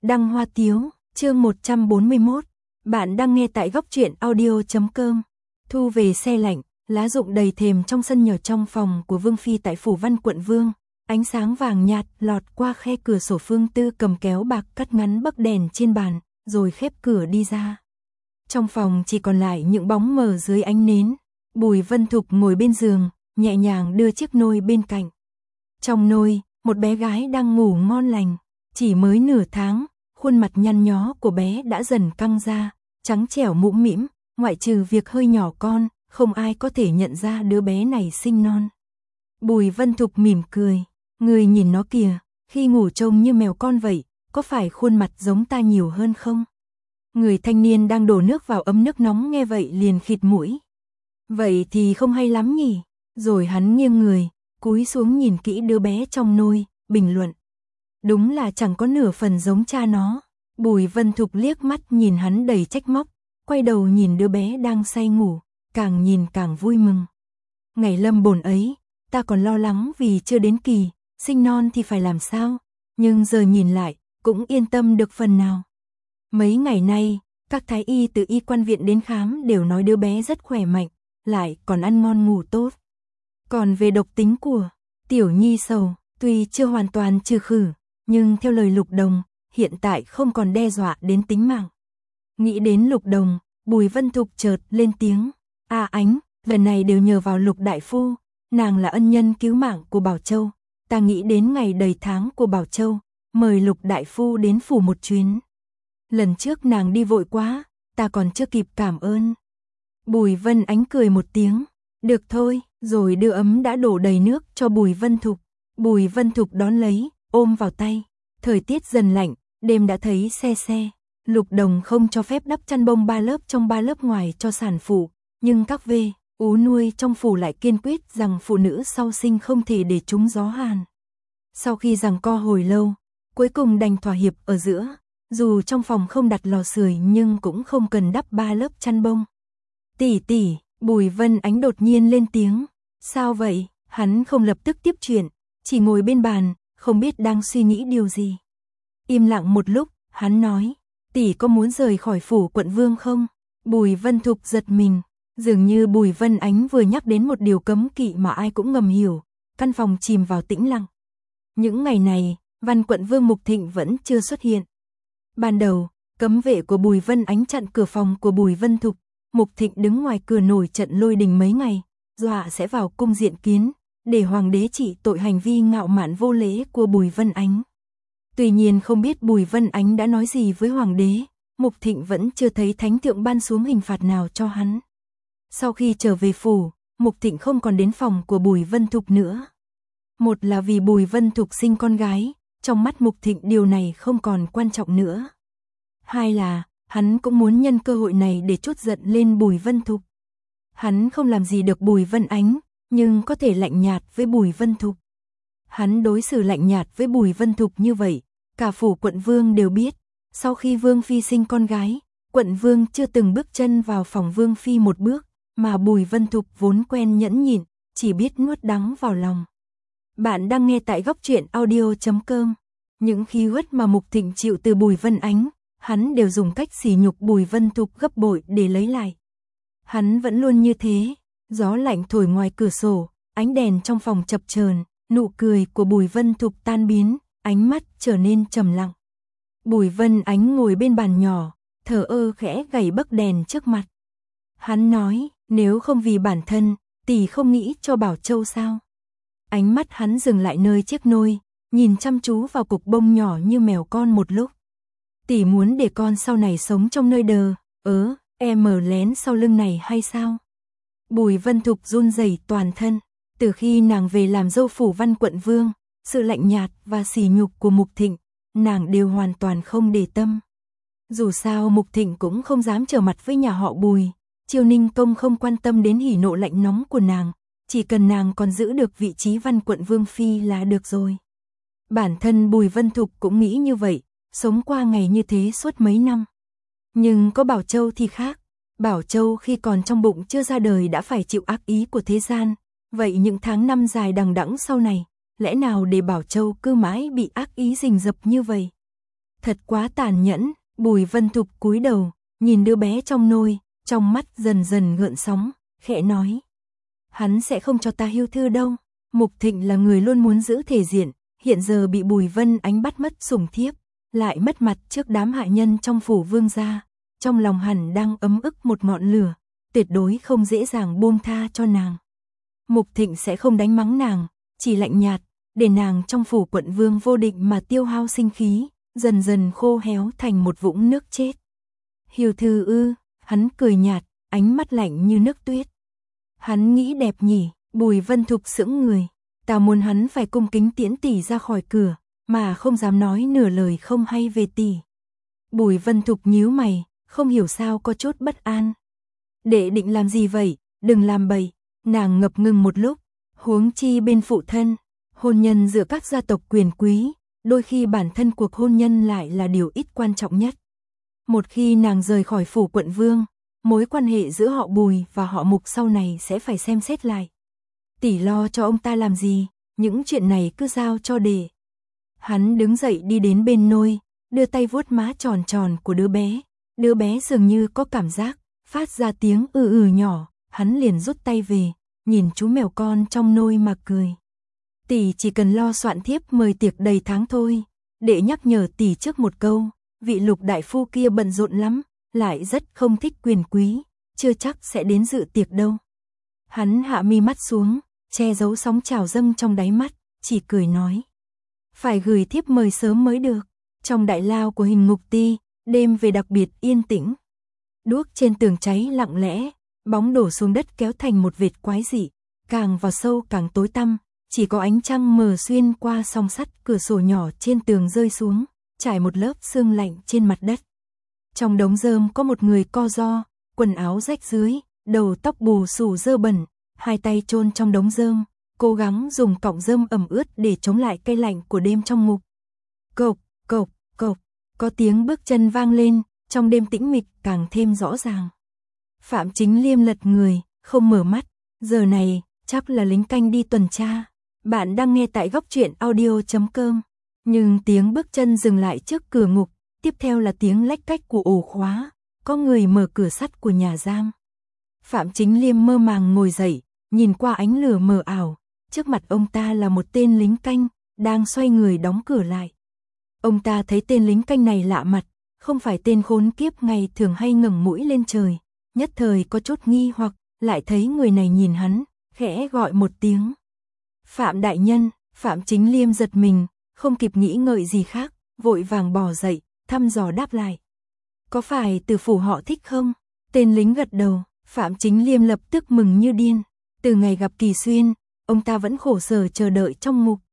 Đăng Hoa Tiếu, chương 141. Bạn đang nghe tại góc truyện audio.com. Thu về xe lạnh, lá rụng đầy thềm trong sân nhỏ trong phòng của Vương Phi tại Phủ Văn quận Vương. Ánh sáng vàng nhạt lọt qua khe cửa sổ. Phương Tư cầm kéo bạc cắt ngắn bấc đèn trên bàn, rồi khép cửa đi ra. Trong phòng chỉ còn lại những bóng mờ dưới ánh nến. Bùi Vân Thục ngồi bên giường, nhẹ nhàng đưa chiếc nôi bên cạnh. Trong nôi, một bé gái đang ngủ ngon lành. Chỉ mới nửa tháng, khuôn mặt nhăn nhó của bé đã dần căng ra, trắng trẻo mũm mĩm, ngoại trừ việc hơi nhỏ con, không ai có thể nhận ra đứa bé này sinh non. Bùi Vân Thục mỉm cười, người nhìn nó kìa, khi ngủ trông như mèo con vậy, có phải khuôn mặt giống ta nhiều hơn không? Người thanh niên đang đổ nước vào ấm nước nóng nghe vậy liền khịt mũi. Vậy thì không hay lắm nhỉ? Rồi hắn nghiêng người, cúi xuống nhìn kỹ đứa bé trong nôi, bình luận. Đúng là chẳng có nửa phần giống cha nó. Bùi Vân Thục liếc mắt nhìn hắn đầy trách móc, quay đầu nhìn đứa bé đang say ngủ, càng nhìn càng vui mừng. Ngày lâm bồn ấy, ta còn lo lắng vì chưa đến kỳ, sinh non thì phải làm sao, nhưng giờ nhìn lại, cũng yên tâm được phần nào. Mấy ngày nay, các thái y từ y quan viện đến khám đều nói đứa bé rất khỏe mạnh, lại còn ăn ngon ngủ tốt. Còn về độc tính của Tiểu Nhi Sầu, tuy chưa hoàn toàn trừ khử, nhưng theo lời Lục Đồng, hiện tại không còn đe dọa đến tính mạng. Nghĩ đến Lục Đồng, Bùi Vân Thục chợt lên tiếng. Ánh, lần này đều nhờ vào Lục Đại Phu, nàng là ân nhân cứu mạng của Bảo Châu. Ta nghĩ đến ngày đầy tháng của Bảo Châu, mời Lục Đại Phu đến phủ một chuyến. Lần trước nàng đi vội quá, ta còn chưa kịp cảm ơn. Bùi Vân Ánh cười một tiếng, được thôi, rồi đưa ấm đã đổ đầy nước cho Bùi Vân Thục. Bùi Vân Thục đón lấy, ôm vào tay. Thời tiết dần lạnh, đêm đã thấy se se. Lục Đồng không cho phép đắp chăn bông 3 lớp trong 3 lớp ngoài cho sản phụ, nhưng các ú nuôi trong phủ lại kiên quyết rằng phụ nữ sau sinh không thể để trúng gió hàn. Sau khi giằng co hồi lâu, cuối cùng đành thỏa hiệp ở giữa, dù trong phòng không đặt lò sưởi nhưng cũng không cần đắp 3 lớp chăn bông. Tỷ, Bùi Vân Ánh đột nhiên lên tiếng. Sao vậy? Hắn không lập tức tiếp chuyện, chỉ ngồi bên bàn, không biết đang suy nghĩ điều gì. Im lặng một lúc, hắn nói, tỷ có muốn rời khỏi phủ quận Vương không? Bùi Vân Thục giật mình, dường như Bùi Vân Ánh vừa nhắc đến một điều cấm kỵ mà ai cũng ngầm hiểu, căn phòng chìm vào tĩnh lặng. Những ngày này, Văn quận Vương Mục Thịnh vẫn chưa xuất hiện. Ban đầu, cấm vệ của Bùi Vân Ánh chặn cửa phòng của Bùi Vân Thục, Mục Thịnh đứng ngoài cửa nổi trận lôi đình mấy ngày, dọa sẽ vào cung diện kiến, để hoàng đế trị tội hành vi ngạo mạn vô lễ của Bùi Vân Ánh. Tuy nhiên không biết Bùi Vân Ánh đã nói gì với hoàng đế, Mục Thịnh vẫn chưa thấy thánh thượng ban xuống hình phạt nào cho hắn. Sau khi trở về phủ, Mục Thịnh không còn đến phòng của Bùi Vân Thục nữa. Một là vì Bùi Vân Thục sinh con gái, trong mắt Mục Thịnh điều này không còn quan trọng nữa. Hai là, hắn cũng muốn nhân cơ hội này để trút giận lên Bùi Vân Thục. Hắn không làm gì được Bùi Vân Ánh, nhưng có thể lạnh nhạt với Bùi Vân Thục. Hắn đối xử lạnh nhạt với Bùi Vân Thục như vậy, cả phủ quận Vương đều biết. Sau khi Vương Phi sinh con gái, quận Vương chưa từng bước chân vào phòng Vương Phi một bước, mà Bùi Vân Thục vốn quen nhẫn nhịn, chỉ biết nuốt đắng vào lòng. Bạn đang nghe tại góc truyện audio.com. Những khí uất mà Mục Thịnh chịu từ Bùi Vân Ánh, hắn đều dùng cách sỉ nhục Bùi Vân Thục gấp bội để lấy lại. Hắn vẫn luôn như thế, gió lạnh thổi ngoài cửa sổ, ánh đèn trong phòng chập chờn, nụ cười của Bùi Vân Thục tan biến, ánh mắt trở nên trầm lặng. Bùi Vân Ánh ngồi bên bàn nhỏ, thờ ơ khẽ gảy bấc đèn trước mặt. Hắn nói, nếu không vì bản thân, tỷ không nghĩ cho Bảo Châu sao? Ánh mắt hắn dừng lại nơi chiếc nôi, nhìn chăm chú vào cục bông nhỏ như mèo con một lúc. Tỷ muốn để con sau này sống trong nơi em ở lén sau lưng này hay sao? Bùi Vân Thục run rẩy toàn thân, từ khi nàng về làm dâu phủ Văn quận Vương, sự lạnh nhạt và sỉ nhục của Mục Thịnh, nàng đều hoàn toàn không để tâm. Dù sao Mục Thịnh cũng không dám trở mặt với nhà họ Bùi, Chiêu Ninh Công không quan tâm đến hỉ nộ lạnh nóng của nàng, chỉ cần nàng còn giữ được vị trí Văn quận Vương Phi là được rồi. Bản thân Bùi Vân Thục cũng nghĩ như vậy, sống qua ngày như thế suốt mấy năm. Nhưng có Bảo Châu thì khác, Bảo Châu khi còn trong bụng chưa ra đời đã phải chịu ác ý của thế gian, vậy những tháng năm dài đằng đẵng sau này, lẽ nào để Bảo Châu cứ mãi bị ác ý rình rập như vậy? Thật quá tàn nhẫn, Bùi Vân Thục cúi đầu, nhìn đứa bé trong nôi, trong mắt dần dần gợn sóng, khẽ nói. Hắn sẽ không cho ta Hiêu Thư đâu. Mục Thịnh là người luôn muốn giữ thể diện, hiện giờ bị Bùi Vân Ánh bắt mất sủng thiếp, lại mất mặt trước đám hạ nhân trong phủ Vương gia, trong lòng hẳn đang ấm ức một ngọn lửa, tuyệt đối không dễ dàng buông tha cho nàng. Mục Thịnh sẽ không đánh mắng nàng, chỉ lạnh nhạt, để nàng trong phủ quận vương vô định mà tiêu hao sinh khí, dần dần khô héo thành một vũng nước chết. Hiêu Thư ư? Hắn cười nhạt, ánh mắt lạnh như nước tuyết. Hắn nghĩ đẹp nhỉ? Bùi Vân Thục sững người, ta muốn hắn phải cung kính tiễn tỷ ra khỏi cửa, mà không dám nói nửa lời không hay về tỷ. Bùi Vân Thục nhíu mày, không hiểu sao có chút bất an. Đệ định làm gì vậy? Đừng làm bậy. Nàng ngập ngừng một lúc, huống chi bên phụ thân, hôn nhân giữa các gia tộc quyền quý, đôi khi bản thân cuộc hôn nhân lại là điều ít quan trọng nhất. Một khi nàng rời khỏi phủ quận vương, mối quan hệ giữa họ Bùi và họ Mục sau này sẽ phải xem xét lại. Tỷ lo cho ông ta làm gì, những chuyện này cứ giao cho đệ. Hắn đứng dậy đi đến bên nôi, đưa tay vuốt má tròn tròn của đứa bé. Đứa bé dường như có cảm giác, phát ra tiếng nhỏ, hắn liền rút tay về, nhìn chú mèo con trong nôi mà cười. Tỷ chỉ cần lo soạn thiếp mời tiệc đầy tháng thôi. Đệ nhắc nhở tỷ trước một câu, vị Lục đại phu kia bận rộn lắm, lại rất không thích quyền quý, chưa chắc sẽ đến dự tiệc đâu. Hắn hạ mi mắt xuống, che giấu sóng trào dâng trong đáy mắt, chỉ cười nói. Phải gửi thiếp mời sớm mới được. Trong đại lao của Hình Ngục Ti, đêm về đặc biệt yên tĩnh. Đuốc trên tường cháy lặng lẽ, bóng đổ xuống đất kéo thành một vệt quái dị, càng vào sâu càng tối tăm, chỉ có ánh trăng mờ xuyên qua song sắt cửa sổ nhỏ trên tường rơi xuống, trải một lớp sương lạnh trên mặt đất. Trong đống rơm có một người co ro, quần áo rách rưới, đầu tóc bù xù dơ bẩn, hai tay chôn trong đống rơm, cố gắng dùng cọng rơm ẩm ướt để chống lại cái lạnh của đêm trong ngục. Cộc, cộc, cộc, có tiếng bước chân vang lên, trong đêm tĩnh mịch càng thêm rõ ràng. Phạm Chính Liêm lật người, không mở mắt, giờ này, chắc là lính canh đi tuần tra. Bạn đang nghe tại Góc Truyện Audio.com. Nhưng tiếng bước chân dừng lại trước cửa ngục, tiếp theo là tiếng lách cách của ổ khóa, có người mở cửa sắt của nhà giam. Phạm Chính Liêm mơ màng ngồi dậy, nhìn qua ánh lửa mờ ảo, trước mặt ông ta là một tên lính canh, đang xoay người đóng cửa lại. Ông ta thấy tên lính canh này lạ mặt, không phải tên khốn kiếp ngày thường hay ngẩng mũi lên trời, nhất thời có chút nghi hoặc, lại thấy người này nhìn hắn, khẽ gọi một tiếng. Phạm đại nhân. Phạm Chính Liêm giật mình, không kịp nghĩ ngợi gì khác, vội vàng bò dậy, thăm dò đáp lại. Có phải từ phủ họ thích không? Tên lính gật đầu, Phạm Chính Liêm lập tức mừng như điên. Từ ngày gặp Kỳ Xuyên, ông ta vẫn khổ sở chờ đợi trong ngục.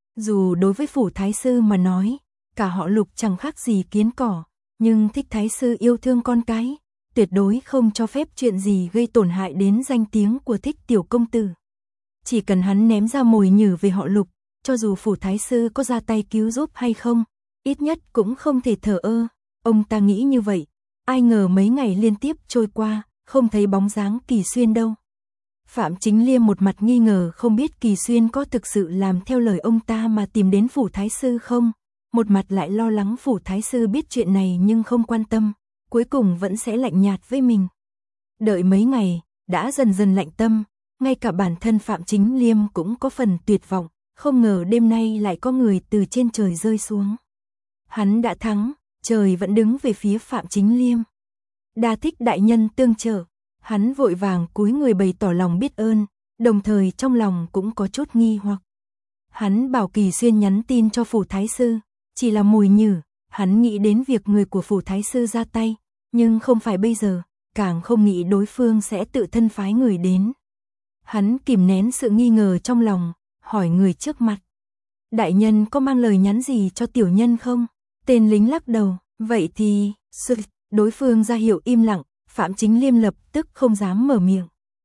Dù đối với phủ thái sư mà nói, cả họ Lục chẳng khác gì kiến cỏ, nhưng thích thái sư yêu thương con cái, tuyệt đối không cho phép chuyện gì gây tổn hại đến danh tiếng của Thích tiểu công tử. Chỉ cần hắn ném ra mồi nhử về họ Lục, cho dù phủ thái sư có ra tay cứu giúp hay không, ít nhất cũng không thể thờ ơ. Ông ta nghĩ như vậy, ai ngờ mấy ngày liên tiếp trôi qua, không thấy bóng dáng Kỳ Xuyên đâu. Phạm Chính Liêm một mặt nghi ngờ không biết Kỳ Xuyên có thực sự làm theo lời ông ta mà tìm đến phủ thái sư không, một mặt lại lo lắng phủ thái sư biết chuyện này nhưng không quan tâm, cuối cùng vẫn sẽ lạnh nhạt với mình. Đợi mấy ngày, đã dần dần lạnh tâm, ngay cả bản thân Phạm Chính Liêm cũng có phần tuyệt vọng, không ngờ đêm nay lại có người từ trên trời rơi xuống. Hắn đã thắng, trời vẫn đứng về phía Phạm Chính Liêm. Đa Thích đại nhân tương trợ, hắn vội vàng cúi người bày tỏ lòng biết ơn, đồng thời trong lòng cũng có chút nghi hoặc. Hắn bảo Kỳ Xuyên nhắn tin cho phủ thái sư, chỉ là mồi nhử, hắn nghĩ đến việc người của phủ thái sư ra tay, nhưng không phải bây giờ, càng không nghĩ đối phương sẽ tự thân phái người đến. Hắn kìm nén sự nghi ngờ trong lòng, hỏi người trước mặt. Đại nhân có mang lời nhắn gì cho tiểu nhân không? Tên lính lắc đầu, vậy thì, đối phương ra hiệu im lặng, Phạm Chính Liêm lập tức không dám mở miệng.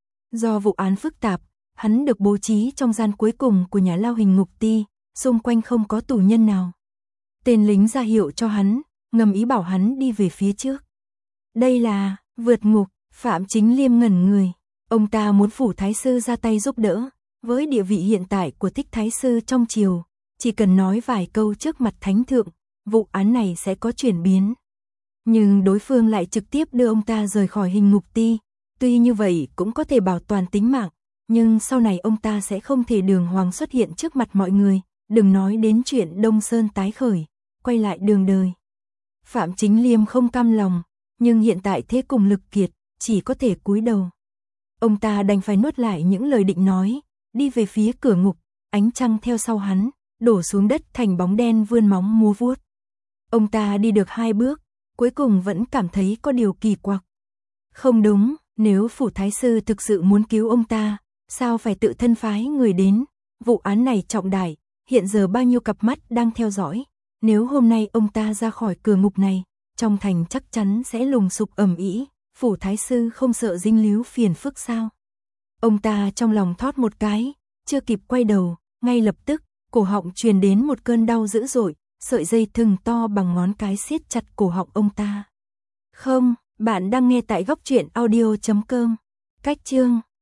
Do vụ án phức tạp, hắn được bố trí trong gian cuối cùng của nhà lao Hình Ngục Ti, xung quanh không có tù nhân nào. Tên lính ra hiệu cho hắn, ngầm ý bảo hắn đi về phía trước. Đây là, vượt ngục, Phạm Chính Liêm ngẩn người. Ông ta muốn phủ thái sư ra tay giúp đỡ, với địa vị hiện tại của Thích thái sư trong triều, chỉ cần nói vài câu trước mặt thánh thượng, vụ án này sẽ có chuyển biến. Nhưng đối phương lại trực tiếp đưa ông ta rời khỏi hình ngục ti. Tuy như vậy cũng có thể bảo toàn tính mạng, nhưng sau này ông ta sẽ không thể đường hoàng xuất hiện trước mặt mọi người, đừng nói đến chuyện Đông Sơn tái khởi, quay lại đường đời. Phạm Chính Liêm không cam lòng, nhưng hiện tại thế cùng lực kiệt, chỉ có thể cúi đầu. Ông ta đành phải nuốt lại những lời định nói, đi về phía cửa ngục, ánh trăng theo sau hắn, đổ xuống đất thành bóng đen vươn móng múa vuốt. Ông ta đi được 2 bước, cuối cùng vẫn cảm thấy có điều kỳ quặc. Không đúng, nếu phủ thái sư thực sự muốn cứu ông ta, sao phải tự thân phái người đến? Vụ án này trọng đại, hiện giờ bao nhiêu cặp mắt đang theo dõi. Nếu hôm nay ông ta ra khỏi cửa ngục này, trong thành chắc chắn sẽ lùng sục ầm ĩ. Phủ thái sư không sợ dính líu phiền phức sao? Ông ta trong lòng thót một cái, chưa kịp quay đầu, ngay lập tức, cổ họng truyền đến một cơn đau dữ dội, sợi dây thừng to bằng ngón cái siết chặt cổ họng ông ta. Không, bạn đang nghe tại góc truyện audio.com. Cách chương